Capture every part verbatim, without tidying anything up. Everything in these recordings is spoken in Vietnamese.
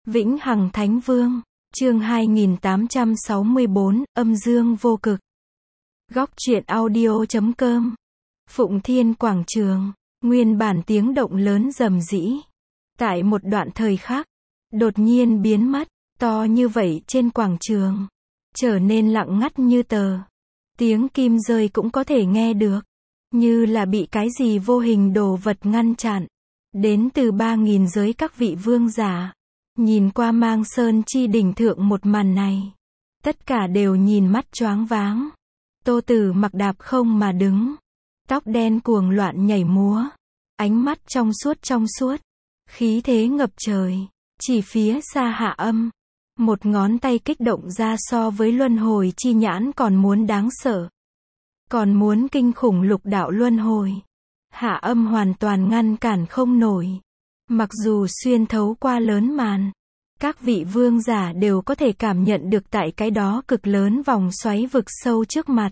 Vĩnh Hằng Thánh Vương, chương hai nghìn tám trăm sáu mươi bốn, âm dương vô cực. Góc truyện audio chấm com. Phụng Thiên Quảng Trường, nguyên bản tiếng động lớn rầm rĩ. Tại một đoạn thời khắc, đột nhiên biến mất, to như vậy trên quảng trường, trở nên lặng ngắt như tờ. Tiếng kim rơi cũng có thể nghe được, như là bị cái gì vô hình đồ vật ngăn chặn. Đến từ ba nghìn giới các vị vương giả, nhìn qua Mang Sơn chi đỉnh thượng một màn này, tất cả đều nhìn mắt choáng váng. Tô Tử Mặc đạp không mà đứng, tóc đen cuồng loạn nhảy múa, ánh mắt trong suốt trong suốt, khí thế ngập trời, chỉ phía xa Hạ Âm, một ngón tay kích động ra so với luân hồi chi nhãn còn muốn đáng sợ, còn muốn kinh khủng lục đạo luân hồi. Hạ Âm hoàn toàn ngăn cản không nổi. Mặc dù xuyên thấu qua lớn màn, các vị vương giả đều có thể cảm nhận được tại cái đó cực lớn vòng xoáy vực sâu trước mặt.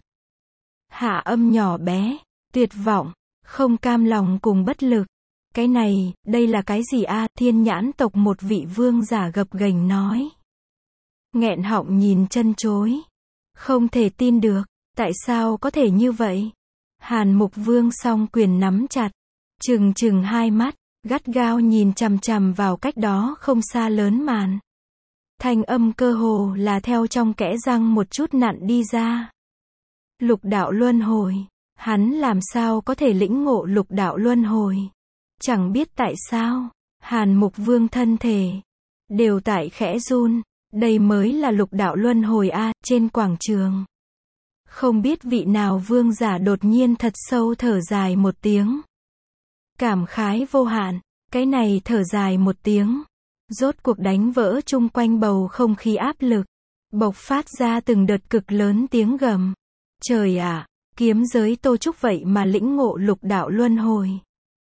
Hạ Âm nhỏ bé, tuyệt vọng, không cam lòng cùng bất lực. Cái này, đây là cái gì a? Thiên Nhãn tộc một vị vương giả gập ghềnh nói. Nghẹn họng nhìn chân chối. Không thể tin được, tại sao có thể như vậy? Hàn Mục Vương song quyền nắm chặt, trừng trừng hai mắt, gắt gao nhìn chằm chằm vào cách đó không xa lớn màn. Thanh âm cơ hồ là theo trong kẽ răng một chút nặn đi ra. Lục đạo luân hồi, hắn làm sao có thể lĩnh ngộ lục đạo luân hồi? Chẳng biết tại sao, Hàn Mục Vương thân thể đều tại khẽ run, đây mới là lục đạo luân hồi a. Trên quảng trường, không biết vị nào vương giả đột nhiên thật sâu thở dài một tiếng. Cảm khái vô hạn, cái này thở dài một tiếng, rốt cuộc đánh vỡ chung quanh bầu không khí áp lực, bộc phát ra từng đợt cực lớn tiếng gầm. Trời ạ, kiếm giới Tô Trúc vậy mà lĩnh ngộ lục đạo luân hồi.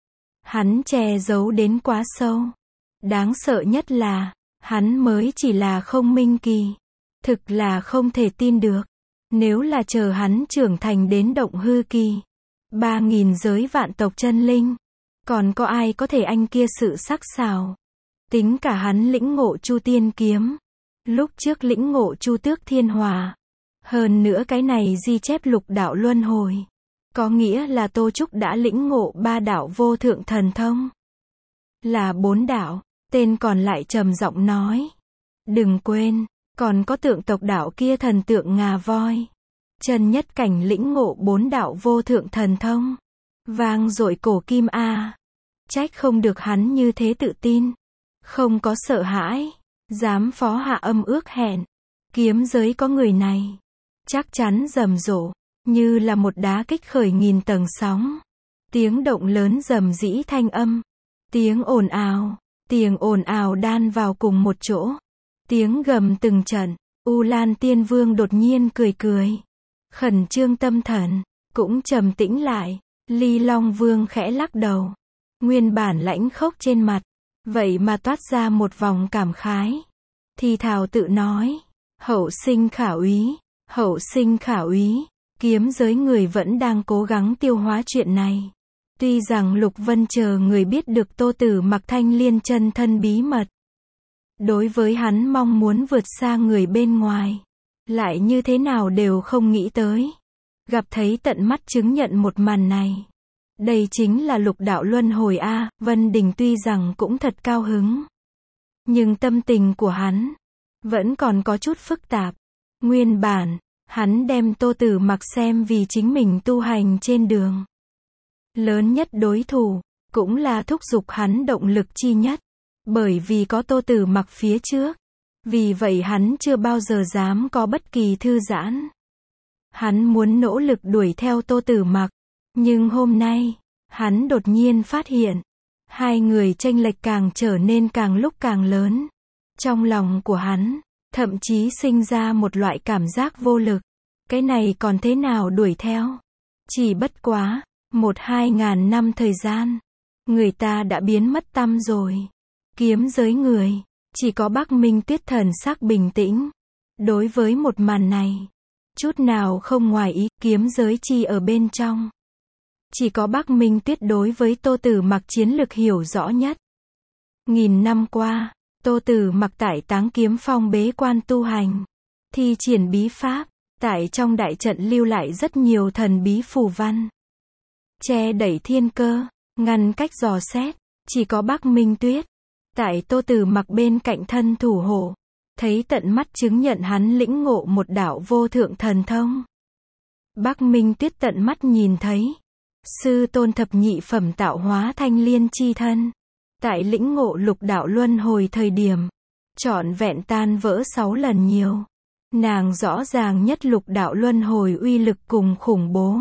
Hắn che giấu đến quá sâu. Đáng sợ nhất là, hắn mới chỉ là không minh kỳ. Thực là không thể tin được. Nếu là chờ hắn trưởng thành đến động hư kỳ, ba nghìn giới vạn tộc chân linh, còn có ai có thể anh kia sự sắc sảo. Tính cả hắn lĩnh ngộ Chu Tiên kiếm, lúc trước lĩnh ngộ Chu Tước Thiên Hỏa, hơn nữa cái này di chép lục đạo luân hồi, có nghĩa là Tô Trúc đã lĩnh ngộ ba đạo vô thượng thần thông. Là bốn đạo, tên còn lại trầm giọng nói. Đừng quên, còn có tượng tộc đạo kia thần tượng ngà voi. Chân nhất cảnh lĩnh ngộ bốn đạo vô thượng thần thông. Vang dội cổ kim a. Trách không được hắn như thế tự tin. Không có sợ hãi. Dám phó Hạ Âm ước hẹn. Kiếm giới có người này. Chắc chắn rầm rộ. Như là một đá kích khởi nghìn tầng sóng. Tiếng động lớn rầm rĩ thanh âm. Tiếng ồn ào. Tiếng ồn ào đan vào cùng một chỗ. Tiếng gầm từng trận. U Lan Tiên Vương đột nhiên cười cười. Khẩn trương tâm thần, cũng trầm tĩnh lại. Ly Long Vương khẽ lắc đầu. Nguyên bản lãnh khốc trên mặt, vậy mà toát ra một vòng cảm khái. Thì thào tự nói. Hậu sinh khả úy, hậu sinh khả úy. Kiếm giới người vẫn đang cố gắng tiêu hóa chuyện này. Tuy rằng Lục Vân chờ người biết được Tô Tử Mặc Thanh Liên chân thân bí mật. Đối với hắn mong muốn vượt xa người bên ngoài, lại như thế nào đều không nghĩ tới. Gặp thấy tận mắt chứng nhận một màn này. Đây chính là lục đạo luân hồi a. Vân Đình tuy rằng cũng thật cao hứng, nhưng tâm tình của hắn vẫn còn có chút phức tạp. Nguyên bản, hắn đem Tô Tử Mặc xem vì chính mình tu hành trên đường lớn nhất đối thủ, cũng là thúc giục hắn động lực chi nhất. Bởi vì có Tô Tử Mặc phía trước, vì vậy hắn chưa bao giờ dám có bất kỳ thư giãn. Hắn muốn nỗ lực đuổi theo Tô Tử Mặc, nhưng hôm nay, hắn đột nhiên phát hiện, hai người chênh lệch càng trở nên càng lúc càng lớn. Trong lòng của hắn, thậm chí sinh ra một loại cảm giác vô lực. Cái này còn thế nào đuổi theo? Chỉ bất quá, một hai ngàn năm thời gian, người ta đã biến mất tăm rồi. Kiếm giới người, chỉ có Bắc Minh Tuyết thần sắc bình tĩnh. Đối với một màn này, chút nào không ngoài ý, kiếm giới chi ở bên trong. Chỉ có Bắc Minh Tuyết đối với Tô Tử Mặc chiến lược hiểu rõ nhất. Nghìn năm qua, Tô Tử Mặc tại Táng Kiếm Phong bế quan tu hành, thi triển bí pháp, tại trong đại trận lưu lại rất nhiều thần bí phù văn, che đẩy thiên cơ, ngăn cách dò xét. Chỉ có Bắc Minh Tuyết, tại Tô Tử Mặc bên cạnh thân thủ hộ, thấy tận mắt chứng nhận hắn lĩnh ngộ một đạo vô thượng thần thông. Bắc Minh Tuyết tận mắt nhìn thấy, sư tôn thập nhị phẩm tạo hóa thanh liên chi thân, tại lĩnh ngộ lục đạo luân hồi thời điểm, trọn vẹn tan vỡ sáu lần nhiều. Nàng rõ ràng nhất lục đạo luân hồi uy lực cùng khủng bố.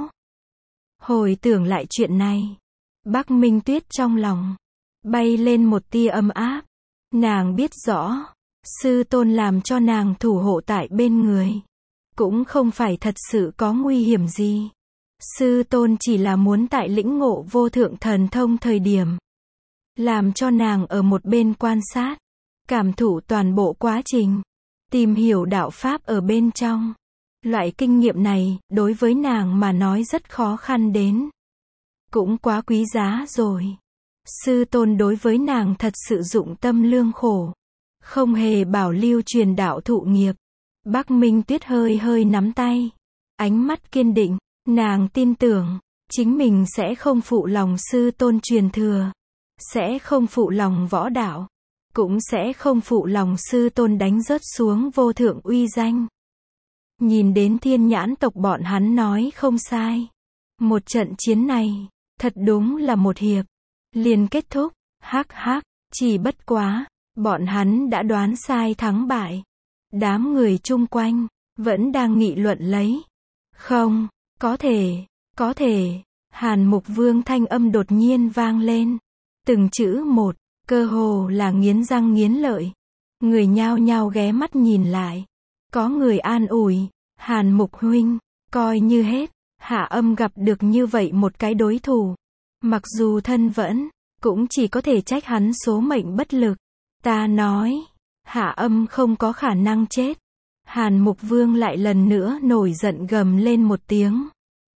Hồi tưởng lại chuyện này, Bắc Minh Tuyết trong lòng bay lên một tia ấm áp. Nàng biết rõ, sư tôn làm cho nàng thủ hộ tại bên người, cũng không phải thật sự có nguy hiểm gì. Sư tôn chỉ là muốn tại lĩnh ngộ vô thượng thần thông thời điểm, làm cho nàng ở một bên quan sát, cảm thụ toàn bộ quá trình, tìm hiểu đạo pháp ở bên trong. Loại kinh nghiệm này, đối với nàng mà nói rất khó khăn đến. Cũng quá quý giá rồi. Sư tôn đối với nàng thật sự dụng tâm lương khổ, không hề bảo lưu truyền đạo thụ nghiệp. Bắc Minh Tuyết hơi hơi nắm tay, ánh mắt kiên định. Nàng tin tưởng, chính mình sẽ không phụ lòng sư tôn truyền thừa, sẽ không phụ lòng võ đạo, cũng sẽ không phụ lòng sư tôn đánh rớt xuống vô thượng uy danh. Nhìn đến Thiên Nhãn tộc bọn hắn nói không sai. Một trận chiến này, thật đúng là một hiệp, liền kết thúc. Hắc hắc, chỉ bất quá, bọn hắn đã đoán sai thắng bại. Đám người chung quanh, vẫn đang nghị luận lấy. Không, có thể, có thể. Hàn Mục Vương thanh âm đột nhiên vang lên. Từng chữ một, cơ hồ là nghiến răng nghiến lợi. Người nhao nhao ghé mắt nhìn lại. Có người an ủi, Hàn Mục huynh, coi như hết, Hạ Âm gặp được như vậy một cái đối thủ. Mặc dù thân vẫn, cũng chỉ có thể trách hắn số mệnh bất lực. Ta nói, Hạ Âm không có khả năng chết. Hàn Mục Vương lại lần nữa nổi giận gầm lên một tiếng.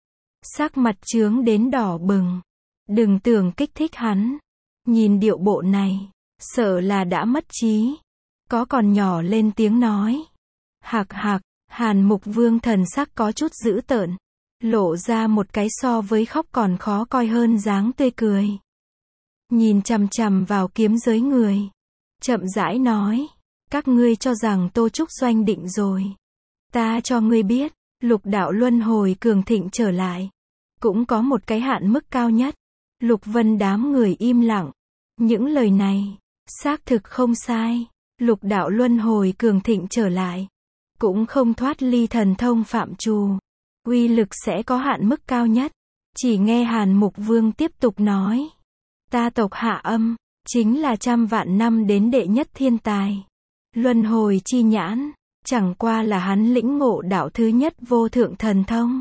Sắc mặt chướng đến đỏ bừng. Đừng tưởng kích thích hắn. Nhìn điệu bộ này, sợ là đã mất trí. Có còn nhỏ lên tiếng nói. Hạc hạc, Hàn Mục Vương thần sắc có chút dữ tợn, lộ ra một cái so với khóc còn khó coi hơn dáng tươi cười. Nhìn chằm chằm vào kiếm giới người, chậm rãi nói, các ngươi cho rằng Tô Trúc Doanh định rồi. Ta cho ngươi biết, lục đạo luân hồi cường thịnh trở lại, cũng có một cái hạn mức cao nhất. Lục Vân đám người im lặng. Những lời này, xác thực không sai. Lục đạo luân hồi cường thịnh trở lại, cũng không thoát ly thần thông phạm trù. Uy lực sẽ có hạn mức cao nhất. Chỉ nghe Hàn Mục Vương tiếp tục nói. Ta tộc Hạ Âm, chính là trăm vạn năm đến đệ nhất thiên tài. Luân hồi chi nhãn, chẳng qua là hắn lĩnh ngộ đạo thứ nhất vô thượng thần thông.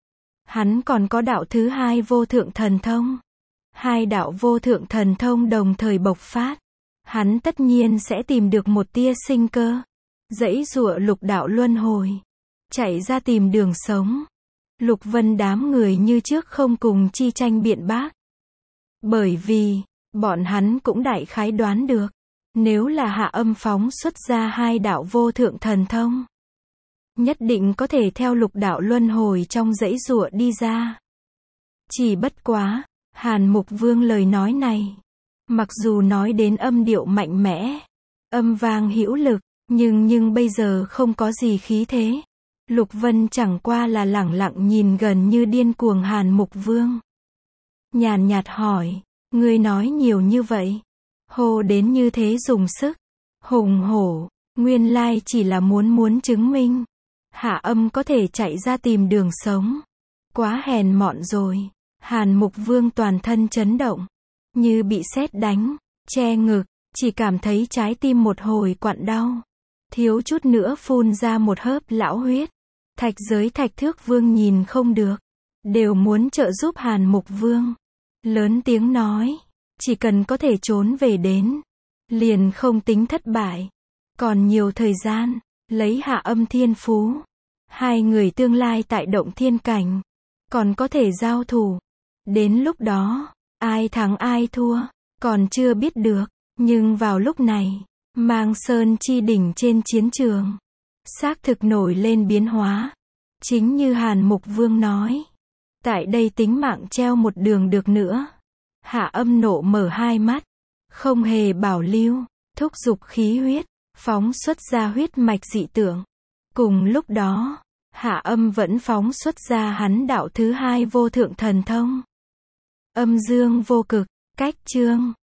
Hắn còn có đạo thứ hai vô thượng thần thông. Hai đạo vô thượng thần thông đồng thời bộc phát. Hắn tất nhiên sẽ tìm được một tia sinh cơ. Dãy giụa lục đạo luân hồi. Chạy ra tìm đường sống. Lục Vân đám người như trước không cùng chi tranh biện bác. Bởi vì, bọn hắn cũng đại khái đoán được. Nếu là Hạ Âm phóng xuất ra hai đạo vô thượng thần thông, nhất định có thể theo lục đạo luân hồi trong dãy giụa đi ra. Chỉ bất quá, Hàn Mục Vương lời nói này, mặc dù nói đến âm điệu mạnh mẽ, âm vang hữu lực, nhưng nhưng bây giờ không có gì khí thế. Lục Vân chẳng qua là lẳng lặng nhìn gần như điên cuồng Hàn Mục Vương. Nhàn nhạt hỏi, ngươi nói nhiều như vậy, hô đến như thế dùng sức, hùng hổ, nguyên lai chỉ là muốn muốn chứng minh, Hạ Âm có thể chạy ra tìm đường sống. Quá hèn mọn rồi. Hàn Mục Vương toàn thân chấn động, như bị sét đánh, che ngực, chỉ cảm thấy trái tim một hồi quặn đau, thiếu chút nữa phun ra một hớp lão huyết. Thạch Giới Thạch Thước Vương nhìn không được, đều muốn trợ giúp Hàn Mục Vương. Lớn tiếng nói, chỉ cần có thể trốn về đến, liền không tính thất bại. Còn nhiều thời gian, lấy Hạ Âm thiên phú, hai người tương lai tại động thiên cảnh, còn có thể giao thủ. Đến lúc đó, ai thắng ai thua, còn chưa biết được. Nhưng vào lúc này, Mang sơn chi đỉnh trên chiến trường. Xác thực nổi lên biến hóa. Chính như Hàn Mục Vương nói. Tại đây tính mạng treo một đường được nữa. Hạ Âm nộ mở hai mắt. Không hề bảo lưu. Thúc giục khí huyết. Phóng xuất ra huyết mạch dị tượng. Cùng lúc đó, Hạ Âm vẫn phóng xuất ra hắn đạo thứ hai vô thượng thần thông. Âm dương vô cực. Cách chương